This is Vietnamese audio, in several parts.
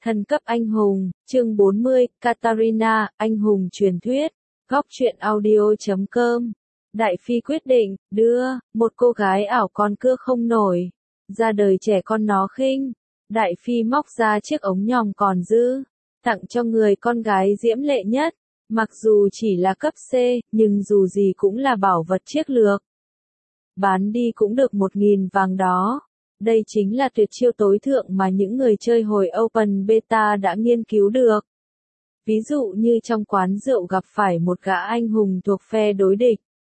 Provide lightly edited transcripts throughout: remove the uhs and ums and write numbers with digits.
Thần cấp anh hùng, chương 40, Katarina, anh hùng truyền thuyết, góc truyện audio.com. Đại Phi quyết định, đưa, một cô gái ảo con cưa không nổi, ra đời trẻ con nó khinh. Đại Phi móc ra chiếc ống nhòm còn dư, tặng cho người con gái diễm lệ nhất, mặc dù chỉ là cấp C, nhưng dù gì cũng là bảo vật chiến lược. Bán đi cũng được 1.000 vàng đó. Đây chính là tuyệt chiêu tối thượng mà những người chơi hồi Open Beta đã nghiên cứu được. Ví dụ như trong quán rượu gặp phải một gã anh hùng thuộc phe đối địch.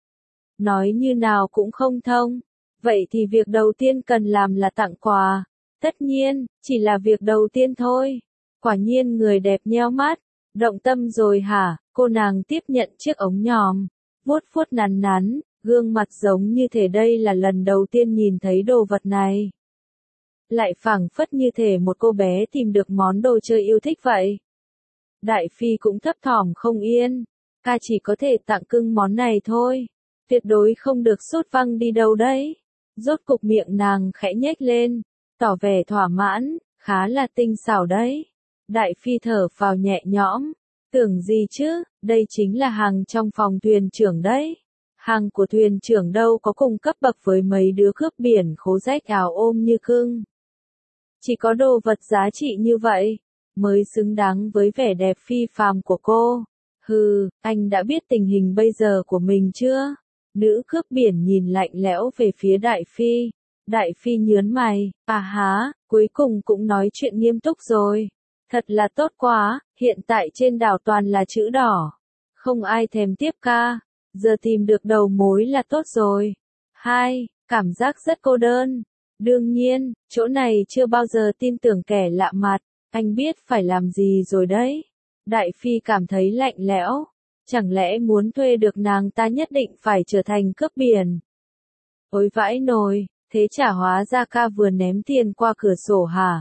Nói như nào cũng không thông. Vậy thì việc đầu tiên cần làm là tặng quà. Tất nhiên, chỉ là việc đầu tiên thôi. Quả nhiên người đẹp nheo mắt. Động tâm rồi hả? Cô nàng tiếp nhận chiếc ống nhòm. Vuốt vuốt nắn nắn. Gương mặt giống như thể đây là lần đầu tiên nhìn thấy đồ vật này. Lại phảng phất như thể một cô bé tìm được món đồ chơi yêu thích vậy. Đại Phi cũng thấp thỏm không yên. Ca chỉ có thể tặng cưng món này thôi. Tuyệt đối không được sút văng đi đâu đấy. Rốt cục miệng nàng khẽ nhếch lên. Tỏ vẻ thỏa mãn, khá là tinh xảo đấy. Đại Phi thở phào nhẹ nhõm. Tưởng gì chứ, đây chính là hàng trong phòng thuyền trưởng đấy. Hàng của thuyền trưởng đâu có cùng cấp bậc với mấy đứa cướp biển khố rách áo ôm như cưng. Chỉ có đồ vật giá trị như vậy, mới xứng đáng với vẻ đẹp phi phàm của cô. Hừ, anh đã biết tình hình bây giờ của mình chưa? Nữ cướp biển nhìn lạnh lẽo về phía Đại Phi. Đại Phi nhớn mày, à há, cuối cùng cũng nói chuyện nghiêm túc rồi. Thật là tốt quá, hiện tại trên đảo toàn là chữ đỏ. Không ai thèm tiếp ca. Giờ tìm được đầu mối là tốt rồi. 2. Cảm giác rất cô đơn. Đương nhiên, chỗ này chưa bao giờ tin tưởng kẻ lạ mặt. Anh biết phải làm gì rồi đấy. Đại Phi cảm thấy lạnh lẽo. Chẳng lẽ muốn thuê được nàng ta nhất định phải trở thành cướp biển? Ôi vãi nồi, thế chả hóa ra ca vừa ném tiền qua cửa sổ hả?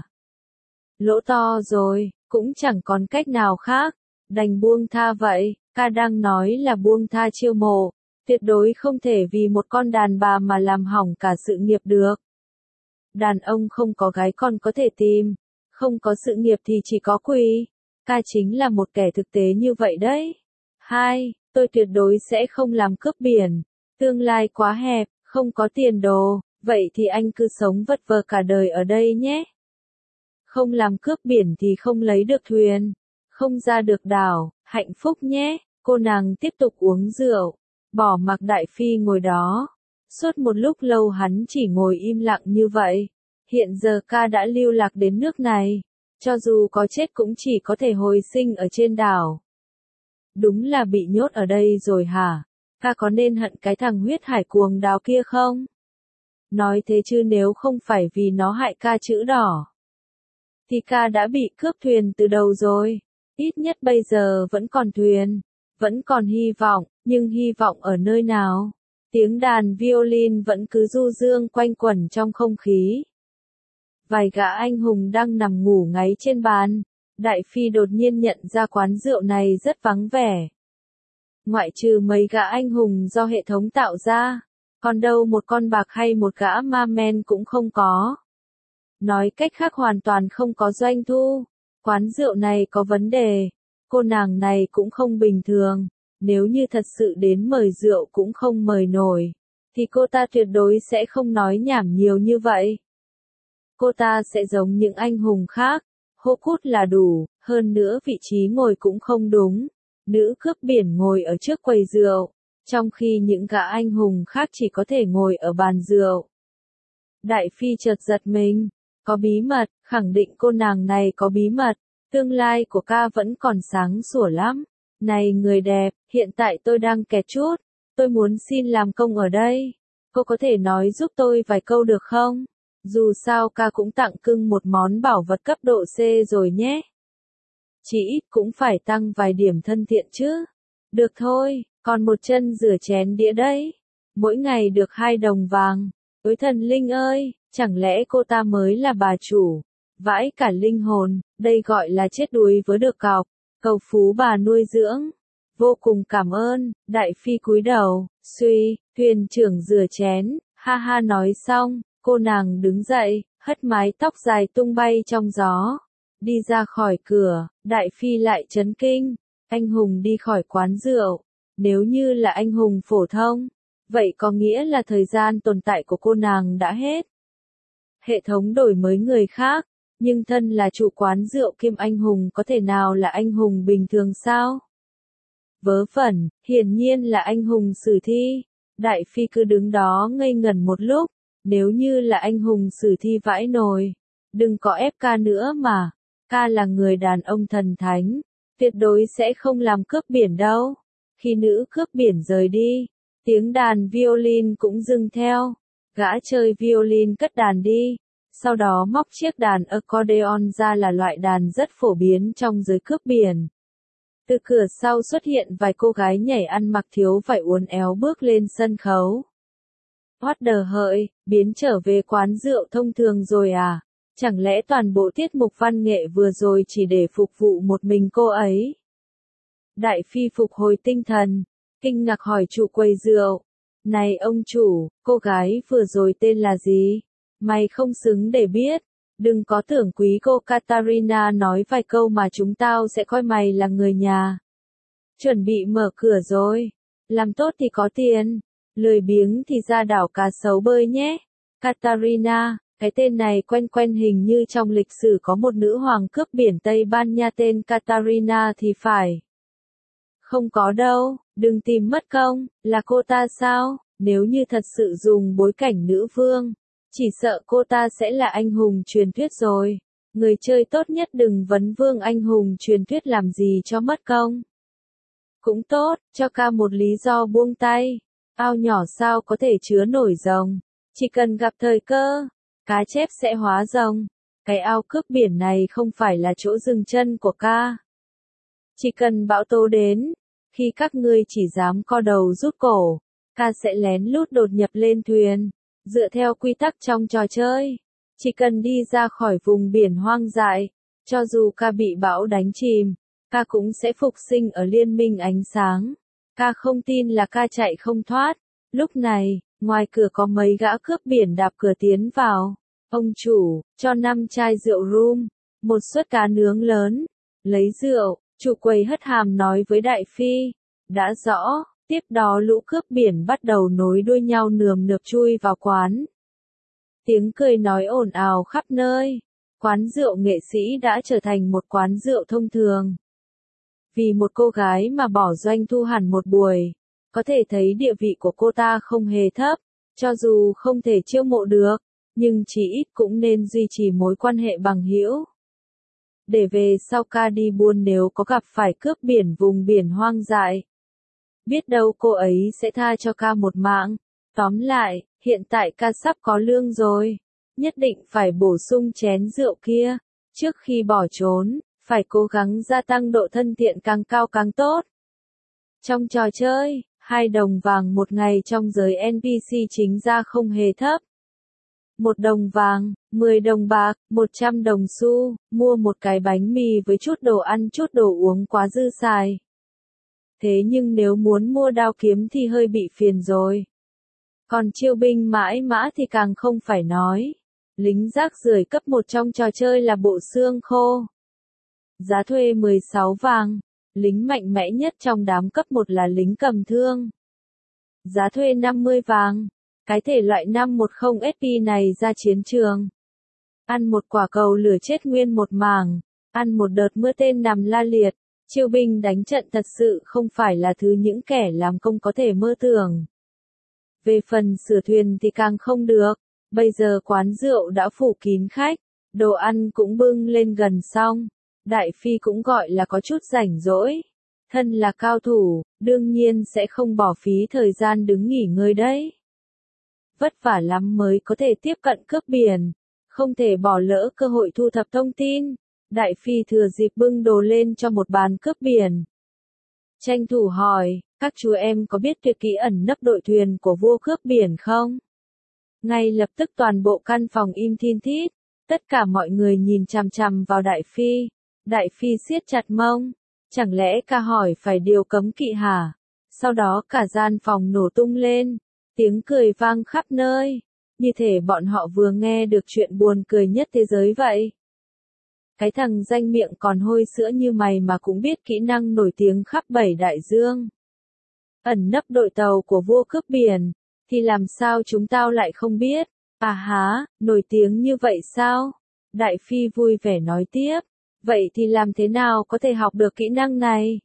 Lỗ to rồi, cũng chẳng còn cách nào khác. Đành buông tha vậy. Ca đang nói là buông tha chiêu mộ, tuyệt đối không thể vì một con đàn bà mà làm hỏng cả sự nghiệp được. Đàn ông không có gái con có thể tìm, không có sự nghiệp thì chỉ có quỳ. Ca chính là một kẻ thực tế như vậy đấy. 2. Tôi tuyệt đối sẽ không làm cướp biển. Tương lai quá hẹp, không có tiền đồ, vậy thì anh cứ sống vất vơ cả đời ở đây nhé. Không làm cướp biển thì không lấy được thuyền, không ra được đảo. Hạnh phúc nhé, cô nàng tiếp tục uống rượu, bỏ mặc Đại Phi ngồi đó. Suốt một lúc lâu hắn chỉ ngồi im lặng như vậy. Hiện giờ ca đã lưu lạc đến nước này, cho dù có chết cũng chỉ có thể hồi sinh ở trên đảo. Đúng là bị nhốt ở đây rồi hả? Ca có nên hận cái thằng huyết hải cuồng đào kia không? Nói thế chứ nếu không phải vì nó hại ca chữ đỏ, thì ca đã bị cướp thuyền từ đầu rồi. Ít nhất bây giờ vẫn còn thuyền, vẫn còn hy vọng, nhưng hy vọng ở nơi nào? Tiếng đàn violin vẫn cứ du dương quanh quẩn trong không khí. Vài gã anh hùng đang nằm ngủ ngáy trên bàn. Đại Phi đột nhiên nhận ra quán rượu này rất vắng vẻ. Ngoại trừ mấy gã anh hùng do hệ thống tạo ra, còn đâu một con bạc hay một gã ma men cũng không có. Nói cách khác hoàn toàn không có doanh thu. Quán rượu này có vấn đề, cô nàng này cũng không bình thường, nếu như thật sự đến mời rượu cũng không mời nổi, thì cô ta tuyệt đối sẽ không nói nhảm nhiều như vậy. Cô ta sẽ giống những anh hùng khác, hô cút là đủ, hơn nữa vị trí ngồi cũng không đúng. Nữ cướp biển ngồi ở trước quầy rượu, trong khi những gã anh hùng khác chỉ có thể ngồi ở bàn rượu. Đại Phi chợt giật mình. Có bí mật, khẳng định cô nàng này có bí mật. Tương lai của ca vẫn còn sáng sủa lắm. Này người đẹp, hiện tại tôi đang kẹt chút. Tôi muốn xin làm công ở đây. Cô có thể nói giúp tôi vài câu được không? Dù sao ca cũng tặng cưng một món bảo vật cấp độ C rồi nhé. Chỉ ít cũng phải tăng vài điểm thân thiện chứ. Được thôi, còn một chân rửa chén đĩa đấy. Mỗi ngày được 2 đồng vàng. Ôi thần linh ơi! Chẳng lẽ cô ta mới là bà chủ? Vãi cả linh hồn, đây gọi là chết đuối với được cọc, cầu phú bà nuôi dưỡng. Vô cùng cảm ơn, Đại Phi cúi đầu, suy, thuyền trưởng rửa chén, ha ha nói xong, cô nàng đứng dậy, hất mái tóc dài tung bay trong gió. Đi ra khỏi cửa, Đại Phi lại chấn kinh. Anh hùng đi khỏi quán rượu. Nếu như là anh hùng phổ thông, vậy có nghĩa là thời gian tồn tại của cô nàng đã hết. Hệ thống đổi mới người khác, nhưng thân là chủ quán rượu kiêm anh hùng có thể nào là anh hùng bình thường sao? Vớ vẩn, hiển nhiên là anh hùng sử thi. Đại Phi cứ đứng đó ngây ngẩn một lúc, nếu như là anh hùng sử thi vãi nồi. Đừng có ép ca nữa mà, ca là người đàn ông thần thánh, tuyệt đối sẽ không làm cướp biển đâu. Khi nữ cướp biển rời đi, tiếng đàn violin cũng dừng theo. Gã chơi violin cất đàn đi, sau đó móc chiếc đàn accordion ra là loại đàn rất phổ biến trong giới cướp biển. Từ cửa sau xuất hiện vài cô gái nhảy ăn mặc thiếu vải uốn éo bước lên sân khấu. What the hợi, biến trở về quán rượu thông thường rồi à? Chẳng lẽ toàn bộ tiết mục văn nghệ vừa rồi chỉ để phục vụ một mình cô ấy? Đại Phi phục hồi tinh thần, kinh ngạc hỏi chủ quầy rượu. Này ông chủ, cô gái vừa rồi tên là gì? Mày không xứng để biết. Đừng có tưởng quý cô Katarina nói vài câu mà chúng tao sẽ coi mày là người nhà. Chuẩn bị mở cửa rồi. Làm tốt thì có tiền. Lười biếng thì ra đảo cá sấu bơi nhé. Katarina, cái tên này quen quen, hình như trong lịch sử có một nữ hoàng cướp biển Tây Ban Nha tên Katarina thì phải. Không có đâu, đừng tìm mất công, là cô ta sao? Nếu như thật sự dùng bối cảnh nữ vương, chỉ sợ cô ta sẽ là anh hùng truyền thuyết rồi. Người chơi tốt nhất đừng vấn vương anh hùng truyền thuyết làm gì cho mất công. Cũng tốt, cho ca một lý do buông tay. Ao nhỏ sao có thể chứa nổi rồng. Chỉ cần gặp thời cơ, cá chép sẽ hóa rồng. Cái ao cướp biển này không phải là chỗ dừng chân của ca. Chỉ cần bão tố đến, khi các ngươi chỉ dám co đầu rút cổ, ca sẽ lén lút đột nhập lên thuyền. Dựa theo quy tắc trong trò chơi, chỉ cần đi ra khỏi vùng biển hoang dại, cho dù ca bị bão đánh chìm, ca cũng sẽ phục sinh ở liên minh ánh sáng. Ca không tin là ca chạy không thoát. Lúc này, ngoài cửa có mấy gã cướp biển đạp cửa tiến vào. Ông chủ, cho 5 chai rượu rum, một suất cá nướng lớn. Lấy rượu, chủ quầy hất hàm nói với Đại Phi. Đã rõ. Tiếp đó lũ cướp biển bắt đầu nối đuôi nhau nườm nượp chui vào quán. Tiếng cười nói ồn ào khắp nơi. Quán rượu nghệ sĩ đã trở thành một quán rượu thông thường. Vì một cô gái mà bỏ doanh thu hẳn một buổi, có thể thấy địa vị của cô ta không hề thấp. Cho dù không thể chiêu mộ được, nhưng chỉ ít cũng nên duy trì mối quan hệ bằng hữu. Để về sau ca đi buôn nếu có gặp phải cướp biển vùng biển hoang dại. Biết đâu cô ấy sẽ tha cho ca một mạng. Tóm lại, hiện tại ca sắp có lương rồi. Nhất định phải bổ sung chén rượu kia. Trước khi bỏ trốn, phải cố gắng gia tăng độ thân thiện càng cao càng tốt. Trong trò chơi, 2 đồng vàng một ngày trong giới NPC chính ra không hề thấp. 1 đồng vàng, 10 đồng bạc, 100 đồng xu, mua một cái bánh mì với chút đồ ăn chút đồ uống quá dư xài. Thế nhưng nếu muốn mua đao kiếm thì hơi bị phiền rồi. Còn chiêu binh mãi mã thì càng không phải nói. Lính rác rưởi cấp 1 trong trò chơi là bộ xương khô. Giá thuê 16 vàng. Lính mạnh mẽ nhất trong đám cấp 1 là lính cầm thương. Giá thuê 50 vàng. Cái thể loại 510 SP này ra chiến trường. Ăn một quả cầu lửa chết nguyên một mảng. Ăn một đợt mưa tên nằm la liệt. Chiêu binh đánh trận thật sự không phải là thứ những kẻ làm công có thể mơ tưởng. Về phần sửa thuyền thì càng không được. Bây giờ quán rượu đã phủ kín khách. Đồ ăn cũng bưng lên gần xong. Đại Phi cũng gọi là có chút rảnh rỗi. Thân là cao thủ, đương nhiên sẽ không bỏ phí thời gian đứng nghỉ ngơi đấy. Vất vả lắm mới có thể tiếp cận cướp biển. Không thể bỏ lỡ cơ hội thu thập thông tin. Đại Phi thừa dịp bưng đồ lên cho một bàn cướp biển. Tranh thủ hỏi, các chú em có biết tuyệt kỹ ẩn nấp đội thuyền của vua cướp biển không? Ngay lập tức toàn bộ căn phòng im thin thít. Tất cả mọi người nhìn chằm chằm vào Đại Phi. Đại Phi siết chặt mông. Chẳng lẽ ca hỏi phải điều cấm kỵ hả? Sau đó cả gian phòng nổ tung lên. Tiếng cười vang khắp nơi. Như thể bọn họ vừa nghe được chuyện buồn cười nhất thế giới vậy. Cái thằng danh miệng còn hôi sữa như mày mà cũng biết kỹ năng nổi tiếng khắp 7 đại dương. Ẩn nấp đội tàu của vua cướp biển, thì làm sao chúng tao lại không biết? À há, nổi tiếng như vậy sao? Đại Phi vui vẻ nói tiếp. Vậy thì làm thế nào có thể học được kỹ năng này?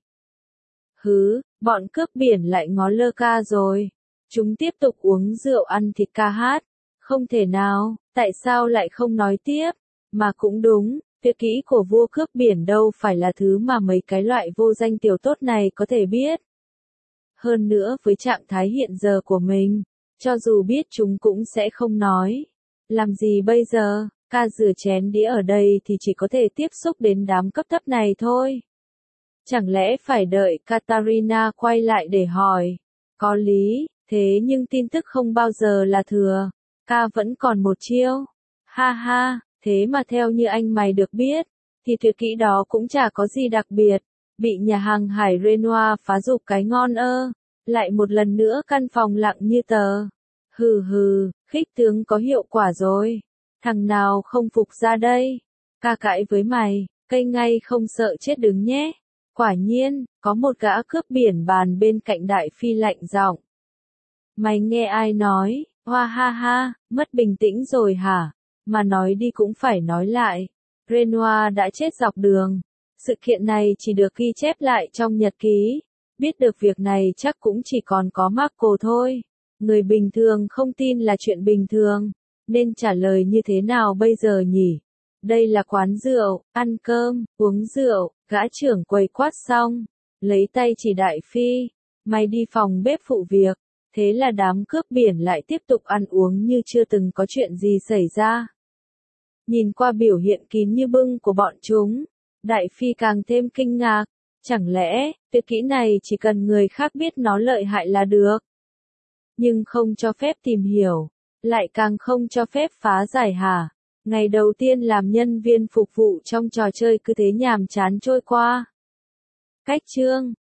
Hứ, bọn cướp biển lại ngó lơ ca rồi. Chúng tiếp tục uống rượu ăn thịt ca hát. Không thể nào, tại sao lại không nói tiếp? Mà cũng đúng, tuyệt kỹ của vua cướp biển đâu phải là thứ mà mấy cái loại vô danh tiểu tốt này có thể biết. Hơn nữa với trạng thái hiện giờ của mình, cho dù biết chúng cũng sẽ không nói. Làm gì bây giờ, ca rửa chén đĩa ở đây thì chỉ có thể tiếp xúc đến đám cấp thấp này thôi. Chẳng lẽ phải đợi Katarina quay lại để hỏi? Có lý, thế nhưng tin tức không bao giờ là thừa. Ca vẫn còn một chiêu. Ha ha, thế mà theo như anh mày được biết, thì tuyệt kỹ đó cũng chả có gì đặc biệt. Bị nhà hàng hải Renoir phá dục cái ngon ơ. Lại một lần nữa căn phòng lặng như tờ. Hừ hừ, khích tướng có hiệu quả rồi. Thằng nào không phục ra đây? Ca cãi với mày, cây ngay không sợ chết đứng nhé. Quả nhiên, có một gã cướp biển bàn bên cạnh Đại Phi lạnh giọng. Mày nghe ai nói? Hoa ha ha, mất bình tĩnh rồi hả? Mà nói đi cũng phải nói lại. Renoir đã chết dọc đường. Sự kiện này chỉ được ghi chép lại trong nhật ký. Biết được việc này chắc cũng chỉ còn có Marco thôi. Người bình thường không tin là chuyện bình thường. Nên trả lời như thế nào bây giờ nhỉ? Đây là quán rượu, ăn cơm, uống rượu, gã trưởng quầy quát xong. Lấy tay chỉ Đại Phi. Mày đi phòng bếp phụ việc. Thế là đám cướp biển lại tiếp tục ăn uống như chưa từng có chuyện gì xảy ra. Nhìn qua biểu hiện kín như bưng của bọn chúng, Đại Phi càng thêm kinh ngạc. Chẳng lẽ, tuyệt kỹ này chỉ cần người khác biết nó lợi hại là được? Nhưng không cho phép tìm hiểu, lại càng không cho phép phá giải hả? Ngày đầu tiên làm nhân viên phục vụ trong trò chơi cứ thế nhàm chán trôi qua. Cách chương